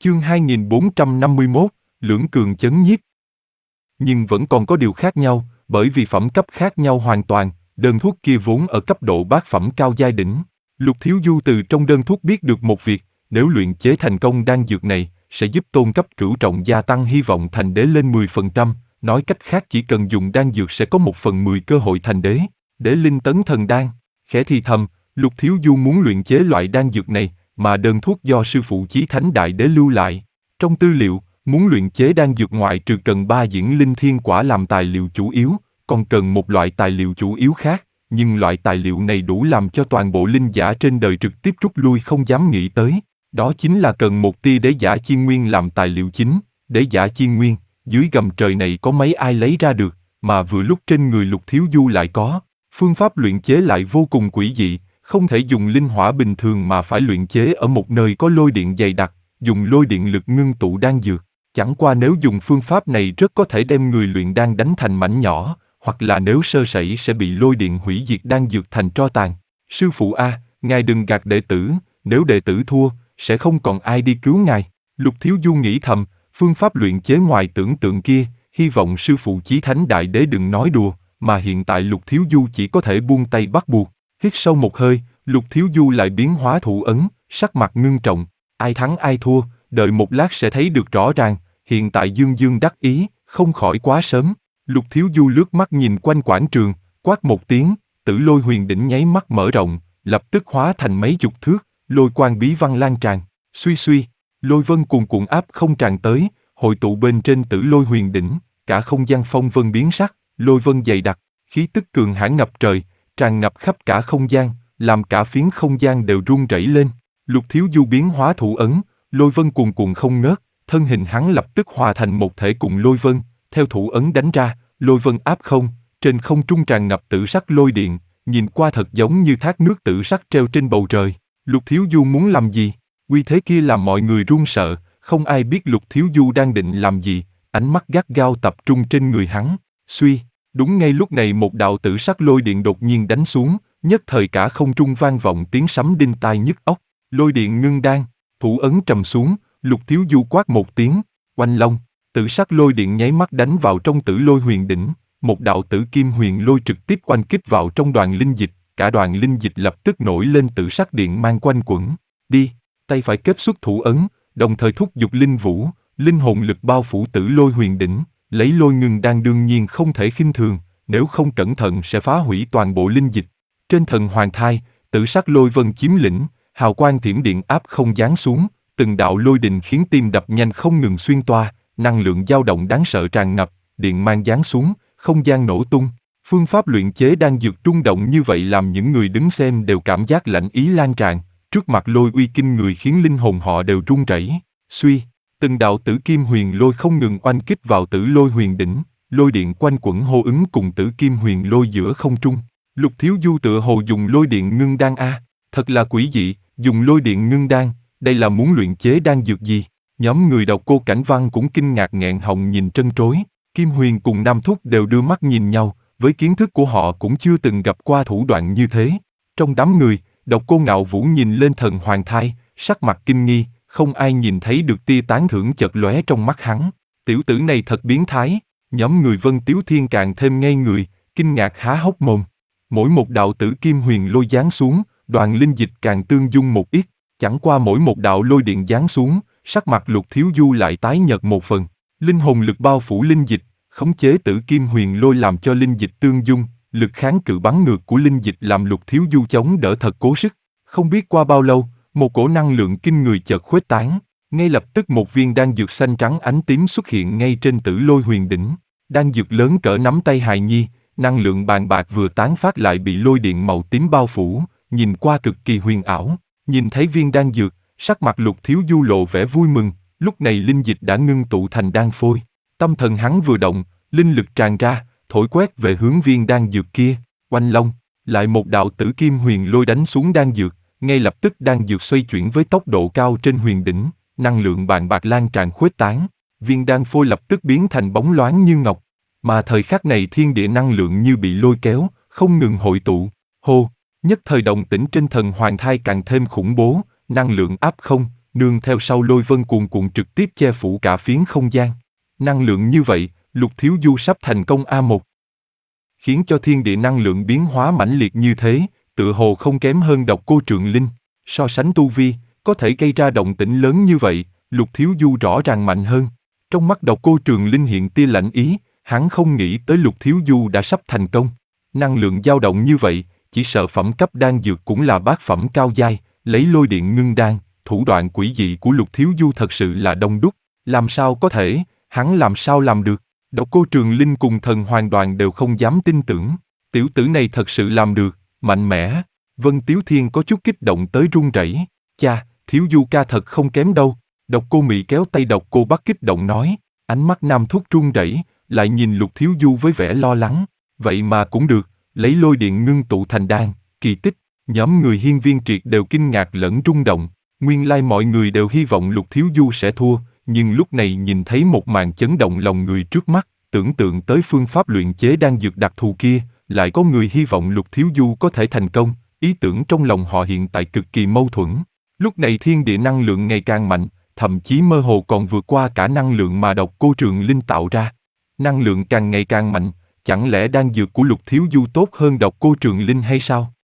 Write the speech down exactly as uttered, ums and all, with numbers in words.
Chương hai nghìn bốn trăm năm mươi mốt, Lưỡng cường chấn nhiếp. Nhưng vẫn còn có điều khác nhau, bởi vì phẩm cấp khác nhau hoàn toàn, đơn thuốc kia vốn ở cấp độ bát phẩm cao giai đỉnh. Lục Thiếu Du từ trong đơn thuốc biết được một việc, nếu luyện chế thành công đan dược này, sẽ giúp tôn cấp cửu trọng gia tăng hy vọng thành đế lên mười phần trăm, nói cách khác chỉ cần dùng đan dược sẽ có một phần mười cơ hội thành đế. Đế linh tấn thần đan. Khẽ thì thầm, Lục Thiếu Du muốn luyện chế loại đan dược này, mà đơn thuốc do sư phụ Chí Thánh Đại Đế lưu lại. Trong tư liệu, muốn luyện chế đan dược ngoại trừ cần ba diễn linh thiên quả làm tài liệu chủ yếu, còn cần một loại tài liệu chủ yếu khác, nhưng loại tài liệu này đủ làm cho toàn bộ linh giả trên đời trực tiếp rút lui không dám nghĩ tới. Đó chính là cần một tia đế giả chi nguyên làm tài liệu chính. Đế giả chi nguyên, dưới gầm trời này có mấy ai lấy ra được, mà vừa lúc trên người Lục Thiếu Du lại có. Phương pháp luyện chế lại vô cùng quỷ dị, không thể dùng linh hỏa bình thường mà phải luyện chế ở một nơi có lôi điện dày đặc, dùng lôi điện lực ngưng tụ đan dược. Chẳng qua nếu dùng phương pháp này rất có thể đem người luyện đan đánh thành mảnh nhỏ, hoặc là nếu sơ sẩy sẽ bị lôi điện hủy diệt đan dược thành tro tàn. Sư phụ a, ngài đừng gạt đệ tử, nếu đệ tử thua, sẽ không còn ai đi cứu ngài. Lục Thiếu Du nghĩ thầm, phương pháp luyện chế ngoài tưởng tượng kia, hy vọng sư phụ Chí Thánh Đại Đế đừng nói đùa, mà hiện tại Lục Thiếu Du chỉ có thể buông tay bắt buộc. Hít sâu một hơi, Lục Thiếu Du lại biến hóa thủ ấn, sắc mặt ngưng trọng, ai thắng ai thua, đợi một lát sẽ thấy được rõ ràng, hiện tại dương dương đắc ý, không khỏi quá sớm. Lục Thiếu Du lướt mắt nhìn quanh quảng trường, quát một tiếng, Tử Lôi Huyền Đỉnh nháy mắt mở rộng, lập tức hóa thành mấy chục thước, lôi quang bí văn lan tràn, suy suy, lôi vân cuồn cuộn áp không tràn tới, hội tụ bên trên Tử Lôi Huyền Đỉnh, cả không gian phong vân biến sắc, lôi vân dày đặc, khí tức cường hãn ngập trời, tràn ngập khắp cả không gian, làm cả phiến không gian đều rung rẩy lên. Lục Thiếu Du biến hóa thủ ấn, lôi vân cuồn cuộn không ngớt, thân hình hắn lập tức hòa thành một thể cùng lôi vân, theo thủ ấn đánh ra, lôi vân áp không, trên không trung tràn ngập tử sắc lôi điện, nhìn qua thật giống như thác nước tử sắc treo trên bầu trời. Lục Thiếu Du muốn làm gì? Uy thế kia làm mọi người run sợ, không ai biết Lục Thiếu Du đang định làm gì, ánh mắt gắt gao tập trung trên người hắn. Suy, đúng ngay lúc này một đạo tử sắc lôi điện đột nhiên đánh xuống, nhất thời cả không trung vang vọng tiếng sấm đinh tai nhức óc. Lôi điện ngưng đan, thủ ấn trầm xuống, Lục Thiếu Du quát một tiếng, oanh long, tử sắc lôi điện nháy mắt đánh vào trong Tử Lôi Huyền Đỉnh, một đạo tử kim huyền lôi trực tiếp oanh kích vào trong đoàn linh dịch, cả đoàn linh dịch lập tức nổi lên tử sắc điện mang quanh quẩn. Đi, tay phải kết xuất thủ ấn, đồng thời thúc giục linh vũ, linh hồn lực bao phủ Tử Lôi Huyền Đỉnh, lấy lôi ngưng đan đương nhiên không thể khinh thường, nếu không cẩn thận sẽ phá hủy toàn bộ linh dịch. Trên thần hoàng thai, tử sắc lôi vân chiếm lĩnh, hào quang thiểm điện áp không giáng xuống, từng đạo lôi đình khiến tim đập nhanh không ngừng xuyên toa, năng lượng dao động đáng sợ tràn ngập, điện mang giáng xuống, không gian nổ tung. Phương pháp luyện chế đan dược rung động như vậy làm những người đứng xem đều cảm giác lạnh ý lan tràn, trước mặt lôi uy kinh người khiến linh hồn họ đều run rẩy. Suy, từng đạo tử kim huyền lôi không ngừng oanh kích vào Tử Lôi Huyền Đỉnh, lôi điện quanh quẩn hô ứng cùng tử kim huyền lôi giữa không trung. Lục Thiếu Du tựa hồ dùng lôi điện ngưng đan a, thật là quỷ dị, dùng lôi điện ngưng đan, đây là muốn luyện chế đan dược gì? Nhóm người đọc cô Cảnh Văn cũng kinh ngạc nghẹn họng nhìn trân trối, Kim Huyền cùng Nam Thúc đều đưa mắt nhìn nhau, với kiến thức của họ cũng chưa từng gặp qua thủ đoạn như thế. Trong đám người, độc cô Ngạo Vũ nhìn lên thần hoàng thai, sắc mặt kinh nghi, không ai nhìn thấy được tia tán thưởng chợt lóe trong mắt hắn. Tiểu tử này thật biến thái, nhóm người Vân Tiếu Thiên càng thêm ngây người, kinh ngạc há hốc mồm. Mỗi một đạo tử kim huyền lôi giáng xuống, đoàn linh dịch càng tương dung một ít, chẳng qua mỗi một đạo lôi điện giáng xuống, sắc mặt Lục Thiếu Du lại tái nhợt một phần. Linh hồn lực bao phủ linh dịch, khống chế tử kim huyền lôi làm cho linh dịch tương dung, lực kháng cự bắn ngược của linh dịch làm Lục Thiếu Du chống đỡ thật cố sức. Không biết qua bao lâu, một cổ năng lượng kinh người chợt khuếch tán, ngay lập tức một viên đan dược xanh trắng ánh tím xuất hiện ngay trên Tử Lôi Huyền Đỉnh. Đan dược lớn cỡ nắm tay hài nhi, năng lượng bàn bạc vừa tán phát lại bị lôi điện màu tím bao phủ, nhìn qua cực kỳ huyền ảo. Nhìn thấy viên đan dược, sắc mặt Lục Thiếu Du lộ vẻ vui mừng, lúc này linh dịch đã ngưng tụ thành đan phôi. Tâm thần hắn vừa động, linh lực tràn ra, thổi quét về hướng viên đan dược kia. Oanh long, lại một đạo tử kim huyền lôi đánh xuống đan dược, ngay lập tức đan dược xoay chuyển với tốc độ cao trên huyền đỉnh, năng lượng bàn bạc lan tràn khuếch tán, viên đan phôi lập tức biến thành bóng loáng như ngọc. Mà thời khắc này thiên địa năng lượng như bị lôi kéo, không ngừng hội tụ. Hô, nhất thời động tĩnh trên thần hoàng thai càng thêm khủng bố, năng lượng áp không, nương theo sau lôi vân cuồn cuộn trực tiếp che phủ cả phiến không gian. Năng lượng như vậy, Lục Thiếu Du sắp thành công a một. Khiến cho thiên địa năng lượng biến hóa mãnh liệt như thế, tựa hồ không kém hơn Độc Cô Trượng Linh. So sánh tu vi, có thể gây ra động tĩnh lớn như vậy, Lục Thiếu Du rõ ràng mạnh hơn. Trong mắt Độc Cô Trượng Linh hiện tia lạnh ý, hắn không nghĩ tới Lục Thiếu Du đã sắp thành công. Năng lượng dao động như vậy, chỉ sợ phẩm cấp đan dược cũng là bát phẩm cao giai, lấy lôi điện ngưng đan, thủ đoạn quỷ dị của Lục Thiếu Du thật sự là đông đúc, làm sao có thể, hắn làm sao làm được. Độc Cô Trường Linh cùng Thần Hoàng Đoàn đều không dám tin tưởng, tiểu tử này thật sự làm được, mạnh mẽ. Vân Tiếu Thiên có chút kích động tới run rẩy. Cha, Thiếu Du ca thật không kém đâu. Độc Cô Mị kéo tay Độc Cô Bắc kích động nói, ánh mắt Nam Thúc run rẩy, lại nhìn Lục Thiếu Du với vẻ lo lắng. Vậy mà cũng được, lấy lôi điện ngưng tụ thành đan, kỳ tích. Nhóm người Hiên Viên Triệt đều kinh ngạc lẫn rung động. Nguyên lai mọi người đều hy vọng Lục Thiếu Du sẽ thua, nhưng lúc này nhìn thấy một màn chấn động lòng người trước mắt, tưởng tượng tới phương pháp luyện chế đan dược đặc thù kia, lại có người hy vọng Lục Thiếu Du có thể thành công, ý tưởng trong lòng họ hiện tại cực kỳ mâu thuẫn. Lúc này thiên địa năng lượng ngày càng mạnh, thậm chí mơ hồ còn vượt qua cả năng lượng mà Độc Cô Trường Linh tạo ra. Năng lượng càng ngày càng mạnh, chẳng lẽ đan dược của Lục Thiếu Du tốt hơn Độc Cô Trường Linh hay sao?